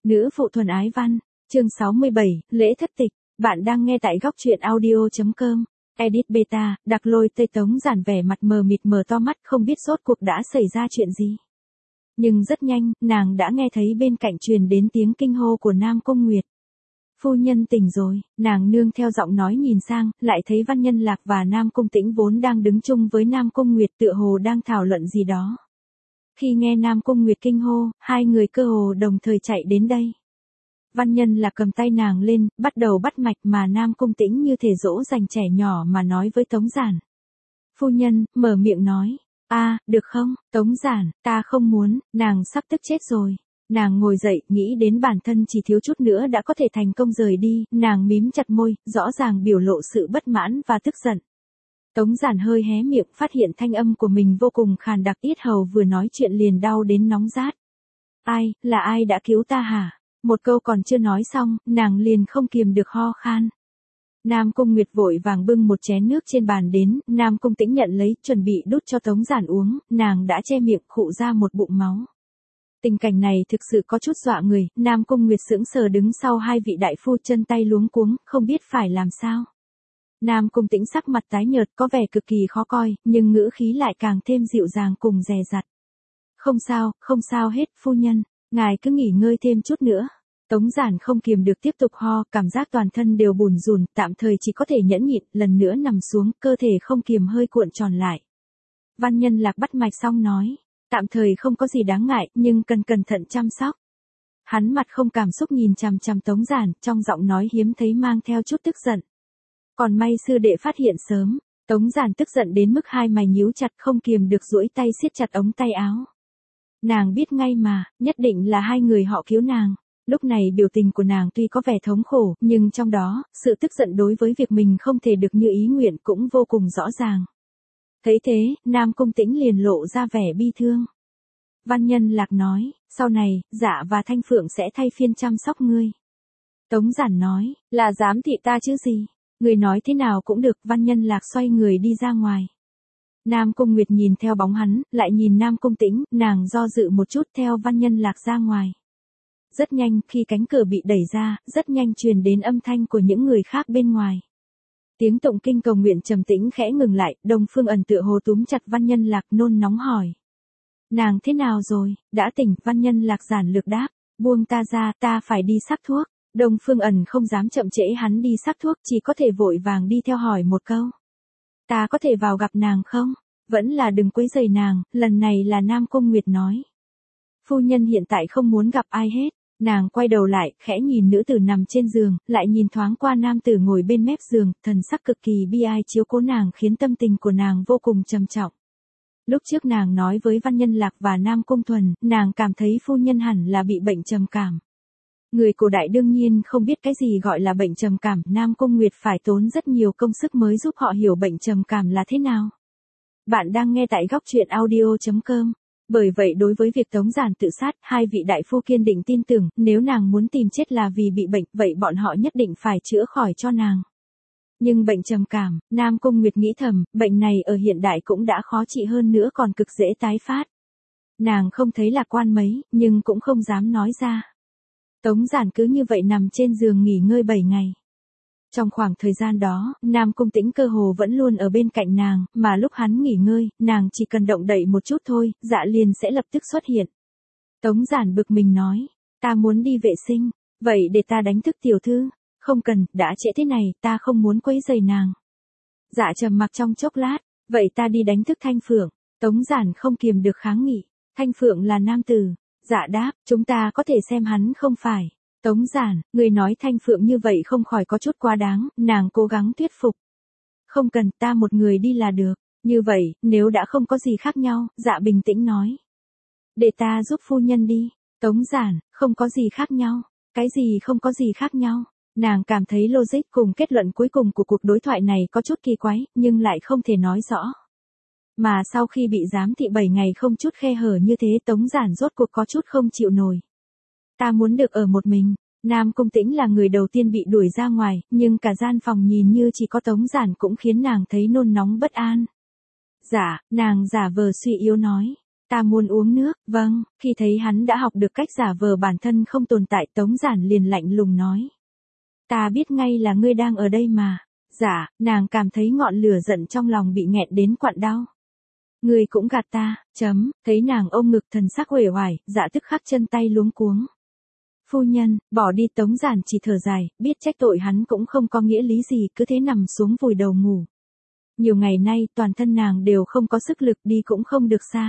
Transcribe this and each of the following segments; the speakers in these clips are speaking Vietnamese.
Nữ phụ thuần ái văn, chương 67, lễ thất tịch, bạn đang nghe tại góc truyện audio.com. Edit beta, Đặc Lôi Tây Tống Giản vẻ mặt mờ mịt mở to mắt không biết rốt cuộc đã xảy ra chuyện gì. Nhưng rất nhanh, nàng đã nghe thấy bên cạnh truyền đến tiếng kinh hô của Nam Cung Nguyệt. Phu nhân tỉnh rồi, nàng nương theo giọng nói nhìn sang, lại thấy Văn Nhân Lạc và Nam Cung Tĩnh vốn đang đứng chung với Nam Cung Nguyệt tựa hồ đang thảo luận gì đó. Khi nghe Nam Cung Nguyệt kinh hô, hai người cơ hồ đồng thời chạy đến đây. Văn Nhân Lạc cầm tay nàng lên, bắt đầu bắt mạch mà Nam Cung Tĩnh như thể dỗ dành trẻ nhỏ mà nói với Tống Giản. Phu nhân, mở miệng nói, được không, Tống Giản, ta không muốn, nàng sắp tức chết rồi. Nàng ngồi dậy, nghĩ đến bản thân chỉ thiếu chút nữa đã có thể thành công rời đi, nàng mím chặt môi, rõ ràng biểu lộ sự bất mãn và tức giận. Tống Giản hơi hé miệng, phát hiện thanh âm của mình vô cùng khàn đặc, yết hầu vừa nói chuyện liền đau đến nóng rát. Là ai đã cứu ta hả? Một câu còn chưa nói xong, nàng liền không kiềm được ho khan. Nam Cung Nguyệt vội vàng bưng một chén nước trên bàn đến, Nam Cung Tĩnh nhận lấy, chuẩn bị đút cho Tống Giản uống, nàng đã che miệng khụ ra một bụng máu. Tình cảnh này thực sự có chút dọa người, Nam Cung Nguyệt sững sờ đứng sau hai vị đại phu, chân tay luống cuống, không biết phải làm sao. Nam Cung Tĩnh sắc mặt tái nhợt có vẻ cực kỳ khó coi, nhưng ngữ khí lại càng thêm dịu dàng cùng dè dặt. Không sao hết, phu nhân, ngài cứ nghỉ ngơi thêm chút nữa. Tống Giản không kiềm được tiếp tục ho, cảm giác toàn thân đều bùn rùn, tạm thời chỉ có thể nhẫn nhịn, lần nữa nằm xuống, cơ thể không kiềm hơi cuộn tròn lại. Văn Nhân Lạc bắt mạch xong nói, tạm thời không có gì đáng ngại, nhưng cần cẩn thận chăm sóc. Hắn mặt không cảm xúc nhìn chằm chằm Tống Giản, trong giọng nói hiếm thấy mang theo chút tức giận. Còn may sư đệ phát hiện sớm. Tống Giản tức giận đến mức hai mày nhíu chặt, không kiềm được duỗi tay siết chặt ống tay áo. Nàng biết ngay mà, nhất định là hai người họ cứu nàng. Lúc này biểu tình của nàng tuy có vẻ thống khổ, nhưng trong đó, sự tức giận đối với việc mình không thể được như ý nguyện cũng vô cùng rõ ràng. Thấy thế, Nam Cung Tĩnh liền lộ ra vẻ bi thương. Văn Nhân Lạc nói, sau này, Dạ và Thanh Phượng sẽ thay phiên chăm sóc ngươi. Tống Giản nói, là giám thị ta chứ gì. Người nói thế nào cũng được. Văn Nhân Lạc xoay người đi ra ngoài. Nam Cung Nguyệt nhìn theo bóng hắn, lại nhìn Nam Cung Tĩnh, nàng do dự một chút theo Văn Nhân Lạc ra ngoài. Rất nhanh, khi cánh cửa bị đẩy ra, rất nhanh truyền đến âm thanh của những người khác bên ngoài. Tiếng tụng kinh cầu nguyện trầm tĩnh khẽ ngừng lại, Đông Phương Ẩn tựa hồ túm chặt Văn Nhân Lạc, nôn nóng hỏi. Nàng thế nào rồi, đã tỉnh? Văn Nhân Lạc giản lược đáp, buông ta ra, ta phải đi sắc thuốc. Đông Phương Ẩn không dám chậm trễ hắn đi sắc thuốc, chỉ có thể vội vàng đi theo hỏi một câu. Ta có thể vào gặp nàng không? Vẫn là đừng quấy rầy nàng, lần này là Nam Cung Nguyệt nói. Phu nhân hiện tại không muốn gặp ai hết. Nàng quay đầu lại, khẽ nhìn nữ tử nằm trên giường, lại nhìn thoáng qua nam tử ngồi bên mép giường, thần sắc cực kỳ bi ai chiếu cố nàng khiến tâm tình của nàng vô cùng trầm trọng. Lúc trước nàng nói với Văn Nhân Lạc và Nam Cung Thuần, nàng cảm thấy phu nhân hẳn là bị bệnh trầm cảm. Người cổ đại đương nhiên không biết cái gì gọi là bệnh trầm cảm, Nam Cung Nguyệt phải tốn rất nhiều công sức mới giúp họ hiểu bệnh trầm cảm là thế nào. Bạn đang nghe tại góc truyện audio.com. Bởi vậy đối với việc Tống Giản tự sát, hai vị đại phu kiên định tin tưởng, nếu nàng muốn tìm chết là vì bị bệnh, vậy bọn họ nhất định phải chữa khỏi cho nàng. Nhưng bệnh trầm cảm, Nam Cung Nguyệt nghĩ thầm, bệnh này ở hiện đại cũng đã khó trị hơn nữa còn cực dễ tái phát. Nàng không thấy lạc quan mấy, nhưng cũng không dám nói ra. Tống Giản cứ như vậy nằm trên giường nghỉ ngơi 7 ngày. Trong khoảng thời gian đó, Nam Cung Tĩnh cơ hồ vẫn luôn ở bên cạnh nàng, mà lúc hắn nghỉ ngơi, nàng chỉ cần động đậy một chút thôi, Dạ liền sẽ lập tức xuất hiện. Tống Giản bực mình nói, ta muốn đi vệ sinh, vậy để ta đánh thức tiểu thư. Không cần, đã trễ thế này, ta không muốn quấy rầy nàng. Dạ trầm mặc trong chốc lát, vậy ta đi đánh thức Thanh Phượng. Tống Giản không kiềm được kháng nghị, Thanh Phượng là nam tử. Dạ đáp, chúng ta có thể xem hắn không phải. Tống Giản, người nói Thanh Phượng như vậy không khỏi có chút quá đáng, nàng cố gắng thuyết phục. Không cần, ta một người đi là được. Như vậy, nếu đã không có gì khác nhau, Dạ bình tĩnh nói. Để ta giúp phu nhân đi. Tống Giản, không có gì khác nhau. Cái gì không có gì khác nhau? Nàng cảm thấy logic cùng kết luận cuối cùng của cuộc đối thoại này có chút kỳ quái, nhưng lại không thể nói rõ. Mà sau khi bị giám thị 7 ngày không chút khe hở như thế, Tống Giản rốt cuộc có chút không chịu nổi. Ta muốn được ở một mình. Nam Cung Tĩnh là người đầu tiên bị đuổi ra ngoài, nhưng cả gian phòng nhìn như chỉ có Tống Giản cũng khiến nàng thấy nôn nóng bất an. Dạ, nàng giả vờ suy yếu nói. Ta muốn uống nước, vâng, khi thấy hắn đã học được cách giả vờ bản thân không tồn tại Tống Giản liền lạnh lùng nói. Ta biết ngay là ngươi đang ở đây mà. Dạ, nàng cảm thấy ngọn lửa giận trong lòng bị nghẹn đến quặn đau. Ngươi cũng gạt ta, thấy nàng ôm ngực thần sắc uể oải, dạ tức khắc chân tay luống cuống. Phu nhân, bỏ đi Tống Giản chỉ thở dài, biết trách tội hắn cũng không có nghĩa lý gì cứ thế nằm xuống vùi đầu ngủ. Nhiều ngày nay toàn thân nàng đều không có sức lực đi cũng không được xa.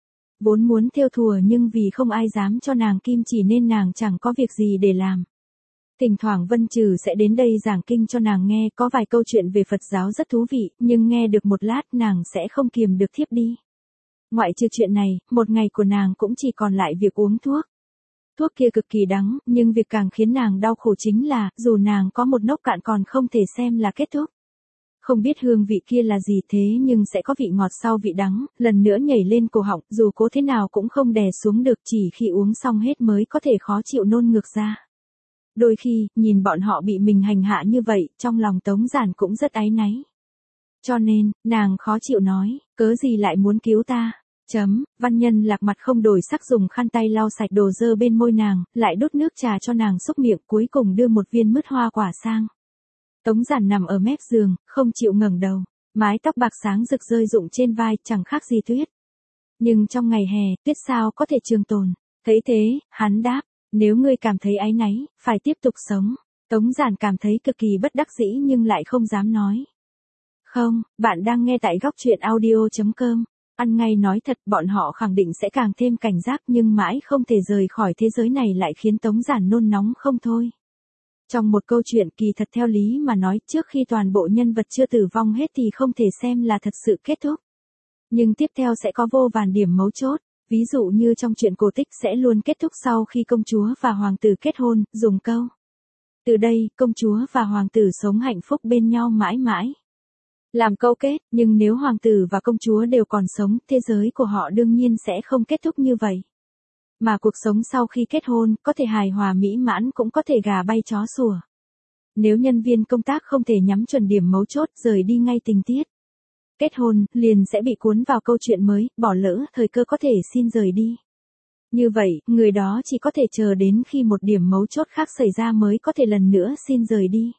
Vốn muốn thêu thùa nhưng vì không ai dám cho nàng kim chỉ nên nàng chẳng có việc gì để làm. Thỉnh thoảng Vân Trừ sẽ đến đây giảng kinh cho nàng nghe, có vài câu chuyện về Phật giáo rất thú vị, nhưng nghe được một lát nàng sẽ không kiềm được thiếp đi. Ngoại trừ chuyện này, một ngày của nàng cũng chỉ còn lại việc uống thuốc. Thuốc kia cực kỳ đắng, nhưng việc càng khiến nàng đau khổ chính là, dù nàng có một nốc cạn còn không thể xem là kết thúc. Không biết hương vị kia là gì thế nhưng sẽ có vị ngọt sau vị đắng, lần nữa nhảy lên cổ họng, dù cố thế nào cũng không đè xuống được, chỉ khi uống xong hết mới có thể khó chịu nôn ngược ra. Đôi khi, nhìn bọn họ bị mình hành hạ như vậy, trong lòng Tống Giản cũng rất áy náy. Cho nên, nàng khó chịu nói, cớ gì lại muốn cứu ta. Văn Nhân Lạc mặt không đổi sắc dùng khăn tay lau sạch đồ dơ bên môi nàng, lại đút nước trà cho nàng xúc miệng, cuối cùng đưa một viên mứt hoa quả sang. Tống Giản nằm ở mép giường, không chịu ngẩng đầu, mái tóc bạc sáng rực rơi rụng trên vai, chẳng khác gì tuyết. Nhưng trong ngày hè, tuyết sao có thể trường tồn. Thấy thế, hắn đáp, nếu ngươi cảm thấy áy náy, phải tiếp tục sống. Tống Giản cảm thấy cực kỳ bất đắc dĩ nhưng lại không dám nói. Không, bạn đang nghe tại góc truyện audio.com. Ăn ngay nói thật, bọn họ khẳng định sẽ càng thêm cảnh giác nhưng mãi không thể rời khỏi thế giới này lại khiến Tống Giản nôn nóng không thôi. Trong một câu chuyện kỳ thật theo lý mà nói, trước khi toàn bộ nhân vật chưa tử vong hết thì không thể xem là thật sự kết thúc. Nhưng tiếp theo sẽ có vô vàn điểm mấu chốt, ví dụ như trong chuyện cổ tích sẽ luôn kết thúc sau khi công chúa và hoàng tử kết hôn, dùng câu. Từ đây, công chúa và hoàng tử sống hạnh phúc bên nhau mãi mãi. Làm câu kết, nhưng nếu hoàng tử và công chúa đều còn sống, thế giới của họ đương nhiên sẽ không kết thúc như vậy. Mà cuộc sống sau khi kết hôn, có thể hài hòa mỹ mãn cũng có thể gà bay chó sủa. Nếu nhân viên công tác không thể nhắm chuẩn điểm mấu chốt rời đi ngay tình tiết. Kết hôn, liền sẽ bị cuốn vào câu chuyện mới, bỏ lỡ thời cơ có thể xin rời đi. Như vậy, người đó chỉ có thể chờ đến khi một điểm mấu chốt khác xảy ra mới có thể lần nữa xin rời đi.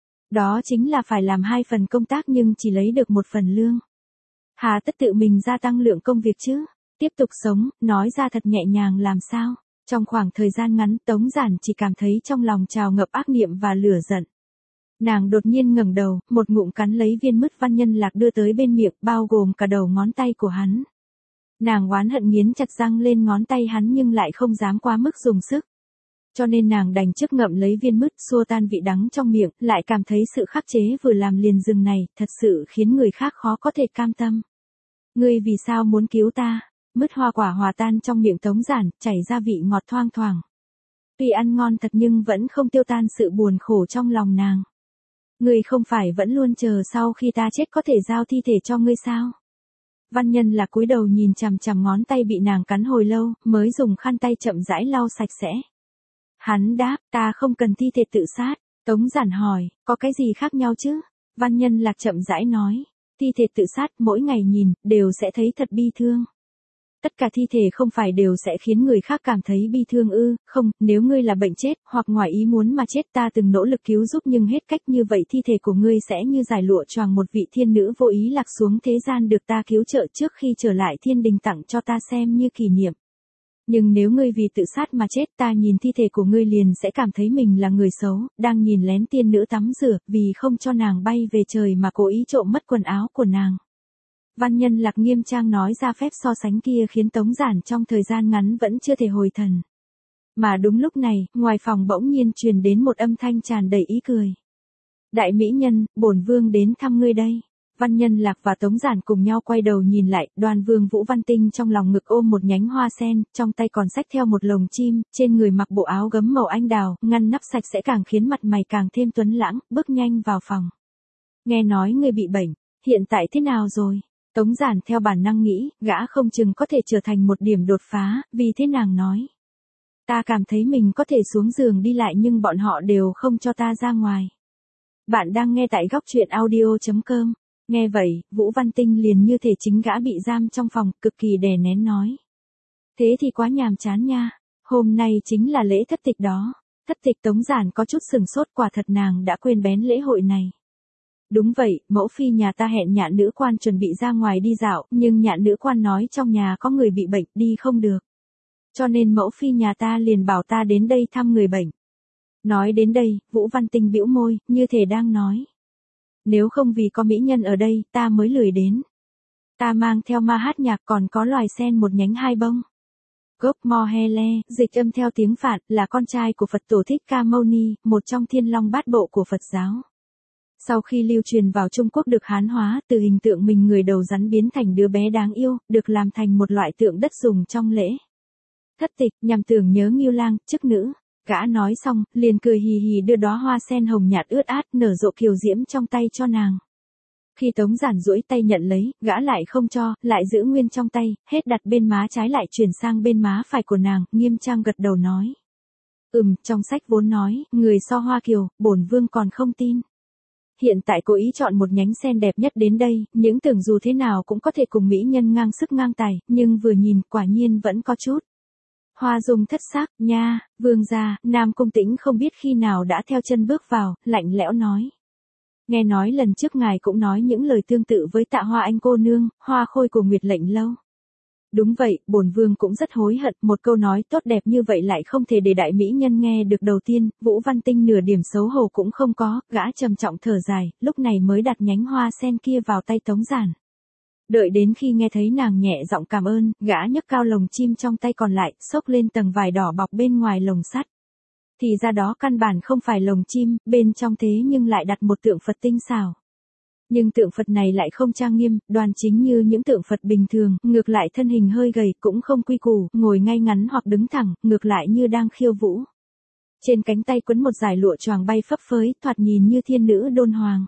Đó chính là phải làm 2 phần công tác nhưng chỉ lấy được 1 phần lương. Hà tất tự mình gia tăng lượng công việc chứ? Tiếp tục sống, nói ra thật nhẹ nhàng làm sao? Trong khoảng thời gian ngắn, Tống Giản chỉ cảm thấy trong lòng trào ngập ác niệm và lửa giận. Nàng đột nhiên ngẩng đầu, một ngụm cắn lấy viên mứt Văn Nhân Lạc đưa tới bên miệng, bao gồm cả đầu ngón tay của hắn. Nàng oán hận nghiến chặt răng lên ngón tay hắn nhưng lại không dám quá mức dùng sức. Cho nên nàng đành trước ngậm lấy viên mứt xua tan vị đắng trong miệng, lại cảm thấy sự khắc chế vừa làm liền dừng này, thật sự khiến người khác khó có thể cam tâm. Ngươi vì sao muốn cứu ta? Mứt hoa quả hòa tan trong miệng Tống Giản, chảy ra vị ngọt thoang thoảng. Tuy ăn ngon thật nhưng vẫn không tiêu tan sự buồn khổ trong lòng nàng. Ngươi không phải vẫn luôn chờ sau khi ta chết có thể giao thi thể cho ngươi sao? Văn Nhân Lạc cúi đầu nhìn chằm chằm ngón tay bị nàng cắn hồi lâu, mới dùng khăn tay chậm rãi lau sạch sẽ. Hắn đáp, ta không cần thi thể tự sát. Tống Giản hỏi, có cái gì khác nhau chứ? Văn Nhân Lạc chậm rãi nói, thi thể tự sát mỗi ngày nhìn, đều sẽ thấy thật bi thương. Tất cả thi thể không phải đều sẽ khiến người khác cảm thấy bi thương ư? Không, nếu ngươi là bệnh chết, hoặc ngoài ý muốn mà chết ta từng nỗ lực cứu giúp nhưng hết cách như vậy thi thể của ngươi sẽ như giải lụa choàng một vị thiên nữ vô ý lạc xuống thế gian được ta cứu trợ trước khi trở lại thiên đình tặng cho ta xem như kỷ niệm. Nhưng nếu ngươi vì tự sát mà chết ta nhìn thi thể của ngươi liền sẽ cảm thấy mình là người xấu, đang nhìn lén tiên nữ tắm rửa, vì không cho nàng bay về trời mà cố ý trộm mất quần áo của nàng. Văn Nhân Lạc nghiêm trang nói ra phép so sánh kia khiến Tống Giản trong thời gian ngắn vẫn chưa thể hồi thần. Mà đúng lúc này, ngoài phòng bỗng nhiên truyền đến một âm thanh tràn đầy ý cười. Đại mỹ nhân, bổn vương đến thăm ngươi đây. Văn Nhân Lạc và Tống Giản cùng nhau quay đầu nhìn lại, Đoan Vương Vũ Văn Tinh trong lòng ngực ôm một nhánh hoa sen, trong tay còn xách theo một lồng chim, trên người mặc bộ áo gấm màu anh đào, ngăn nắp sạch sẽ càng khiến mặt mày càng thêm tuấn lãng, bước nhanh vào phòng. Nghe nói ngươi bị bệnh, hiện tại thế nào rồi? Tống Giản theo bản năng nghĩ, gã không chừng có thể trở thành một điểm đột phá, vì thế nàng nói. Ta cảm thấy mình có thể xuống giường đi lại nhưng bọn họ đều không cho ta ra ngoài. Bạn đang nghe tại góc truyện audio.com. Nghe vậy, Vũ Văn Tinh liền như thể chính gã bị giam trong phòng, cực kỳ đè nén nói. Thế thì quá nhàm chán nha. Hôm nay chính là lễ thất tịch đó. Thất tịch Tống Giản có chút sừng sốt, quả thật nàng đã quên bén lễ hội này. Đúng vậy, mẫu phi nhà ta hẹn Nhạn nữ quan chuẩn bị ra ngoài đi dạo, nhưng Nhạn nữ quan nói trong nhà có người bị bệnh, đi không được. Cho nên mẫu phi nhà ta liền bảo ta đến đây thăm người bệnh. Nói đến đây, Vũ Văn Tinh bĩu môi, như thể đang nói. Nếu không vì có mỹ nhân ở đây, ta mới lười đến. Ta mang theo ma hát nhạc, còn có loài sen một nhánh hai bông. Gốc Mohele, dịch âm theo tiếng Phạn, là con trai của Phật tổ Thích Ca Mâu Ni, một trong thiên long bát bộ của Phật giáo. Sau khi lưu truyền vào Trung Quốc được Hán hóa, từ hình tượng mình người đầu rắn biến thành đứa bé đáng yêu, được làm thành một loại tượng đất dùng trong lễ thất tịch, nhằm tưởng nhớ Ngưu Lang, chức nữ. Gã nói xong, liền cười hì hì đưa đóa hoa sen hồng nhạt ướt át nở rộ kiều diễm trong tay cho nàng. Khi Tống Giản duỗi tay nhận lấy, gã lại không cho, lại giữ nguyên trong tay, hết đặt bên má trái lại chuyển sang bên má phải của nàng, nghiêm trang gật đầu nói. Trong sách vốn nói, người so hoa kiều, bổn vương còn không tin. Hiện tại cố ý chọn một nhánh sen đẹp nhất đến đây, những tưởng dù thế nào cũng có thể cùng mỹ nhân ngang sức ngang tài, nhưng vừa nhìn, quả nhiên vẫn có chút. Hoa dung thất sắc, nha, vương gia, Nam Cung Tĩnh không biết khi nào đã theo chân bước vào, lạnh lẽo nói. Nghe nói lần trước ngài cũng nói những lời tương tự với Tạ Hoa Anh cô nương, hoa khôi của Nguyệt Lệnh lâu. Đúng vậy, bổn vương cũng rất hối hận, một câu nói tốt đẹp như vậy lại không thể để đại mỹ nhân nghe được. Đầu tiên, Vũ Văn Tinh nửa điểm xấu hổ cũng không có, gã trầm trọng thở dài, lúc này mới đặt nhánh hoa sen kia vào tay Tống Giản. Đợi đến khi nghe thấy nàng nhẹ giọng cảm ơn, gã nhấc cao lồng chim trong tay còn lại, xốc lên tầng vải đỏ bọc bên ngoài lồng sắt. Thì ra đó căn bản không phải lồng chim, bên trong thế nhưng lại đặt một tượng Phật tinh xảo. Nhưng tượng Phật này lại không trang nghiêm, đoan chính như những tượng Phật bình thường, ngược lại thân hình hơi gầy, cũng không quy củ, ngồi ngay ngắn hoặc đứng thẳng, ngược lại như đang khiêu vũ. Trên cánh tay quấn một dải lụa choàng bay phấp phới, thoạt nhìn như thiên nữ đôn hoàng.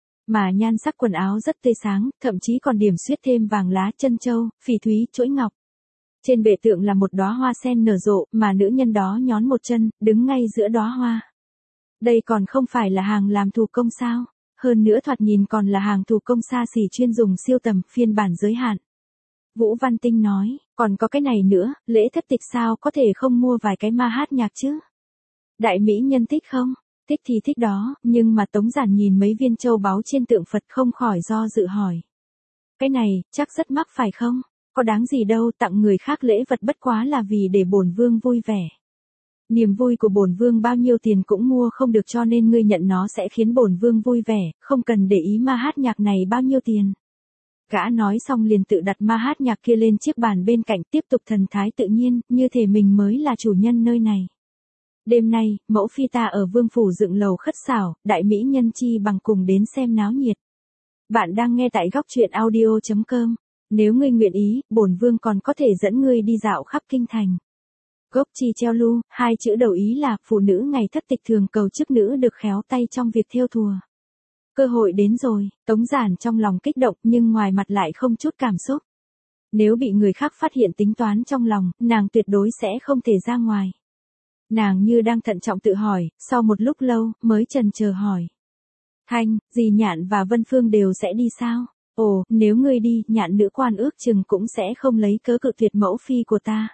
Mà nhan sắc quần áo rất tươi sáng, thậm chí còn điểm xuyết thêm vàng lá, chân châu, phỉ thúy, chuỗi ngọc. Trên bệ tượng là một đóa hoa sen nở rộ, mà nữ nhân đó nhón một chân, đứng ngay giữa đóa hoa. Đây còn không phải là hàng làm thủ công sao? Hơn nữa thoạt nhìn còn là hàng thủ công xa xỉ chuyên dùng siêu tầm, phiên bản giới hạn. Vũ Văn Tinh nói, còn có cái này nữa, lễ thất tịch sao có thể không mua vài cái ma hát nhạc chứ? Đại mỹ nhân thích không? Thích thì thích đó, nhưng mà Tống Giản nhìn mấy viên châu báu trên tượng Phật không khỏi do dự hỏi. Cái này, chắc rất mắc phải không? Có đáng gì đâu, tặng người khác lễ vật bất quá là vì để bổn vương vui vẻ. Niềm vui của bổn vương bao nhiêu tiền cũng mua không được, cho nên ngươi nhận nó sẽ khiến bổn vương vui vẻ, không cần để ý ma hát nhạc này bao nhiêu tiền. Gã nói xong liền tự đặt ma hát nhạc kia lên chiếc bàn bên cạnh, tiếp tục thần thái tự nhiên, như thể mình mới là chủ nhân nơi này. Đêm nay, mẫu phi ta ở vương phủ dựng lầu khất xảo, đại mỹ nhân chi bằng cùng đến xem náo nhiệt. Bạn đang nghe tại góc truyện audio.com. Nếu ngươi nguyện ý, bổn vương còn có thể dẫn ngươi đi dạo khắp kinh thành. Gốc chi treo lu, hai chữ đầu ý là phụ nữ ngày thất tịch thường cầu chức nữ được khéo tay trong việc thêu thùa. Cơ hội đến rồi, Tống Giản trong lòng kích động nhưng ngoài mặt lại không chút cảm xúc. Nếu bị người khác phát hiện tính toán trong lòng, nàng tuyệt đối sẽ không thể ra ngoài. Nàng như đang thận trọng tự hỏi, sau một lúc lâu, mới chần chờ hỏi. Thanh, dì Nhạn và Vân Phương đều sẽ đi sao? Ồ, nếu ngươi đi, Nhạn nữ quan ước chừng cũng sẽ không lấy cớ cự tuyệt mẫu phi của ta.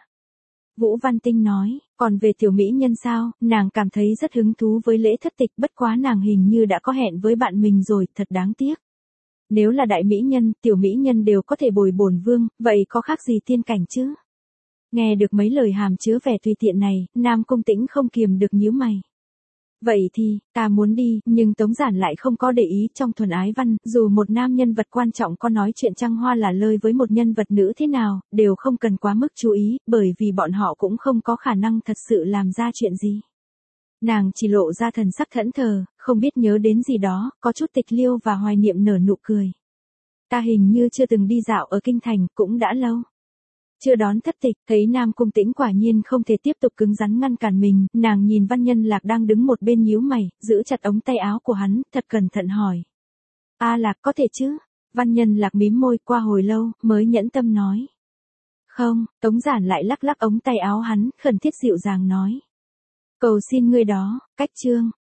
Vũ Văn Tinh nói, còn về tiểu mỹ nhân sao, nàng cảm thấy rất hứng thú với lễ thất tịch, bất quá nàng hình như đã có hẹn với bạn mình rồi, thật đáng tiếc. Nếu là đại mỹ nhân, tiểu mỹ nhân đều có thể bồi bổn vương, vậy có khác gì tiên cảnh chứ? Nghe được mấy lời hàm chứa vẻ tùy tiện này, Nam Cung Tĩnh không kiềm được nhíu mày. Vậy thì, ta muốn đi, nhưng Tống Giản lại không có để ý. Trong thuần ái văn, dù một nam nhân vật quan trọng có nói chuyện trăng hoa là lơi với một nhân vật nữ thế nào, đều không cần quá mức chú ý, bởi vì bọn họ cũng không có khả năng thật sự làm ra chuyện gì. Nàng chỉ lộ ra thần sắc thẫn thờ, không biết nhớ đến gì đó, có chút tịch liêu và hoài niệm nở nụ cười. Ta hình như chưa từng đi dạo ở kinh thành, cũng đã lâu. Chưa đón thất tịch, thấy Nam Cung Tĩnh quả nhiên không thể tiếp tục cứng rắn ngăn cản mình, nàng nhìn Văn Nhân Lạc đang đứng một bên nhíu mày, giữ chặt ống tay áo của hắn, thật cẩn thận hỏi. A Lạc có thể chứ? Văn Nhân Lạc mím môi, qua hồi lâu, mới nhẫn tâm nói. Không, Tống Giản lại lắc lắc ống tay áo hắn, khẩn thiết dịu dàng nói. Cầu xin ngươi đó, cách chương.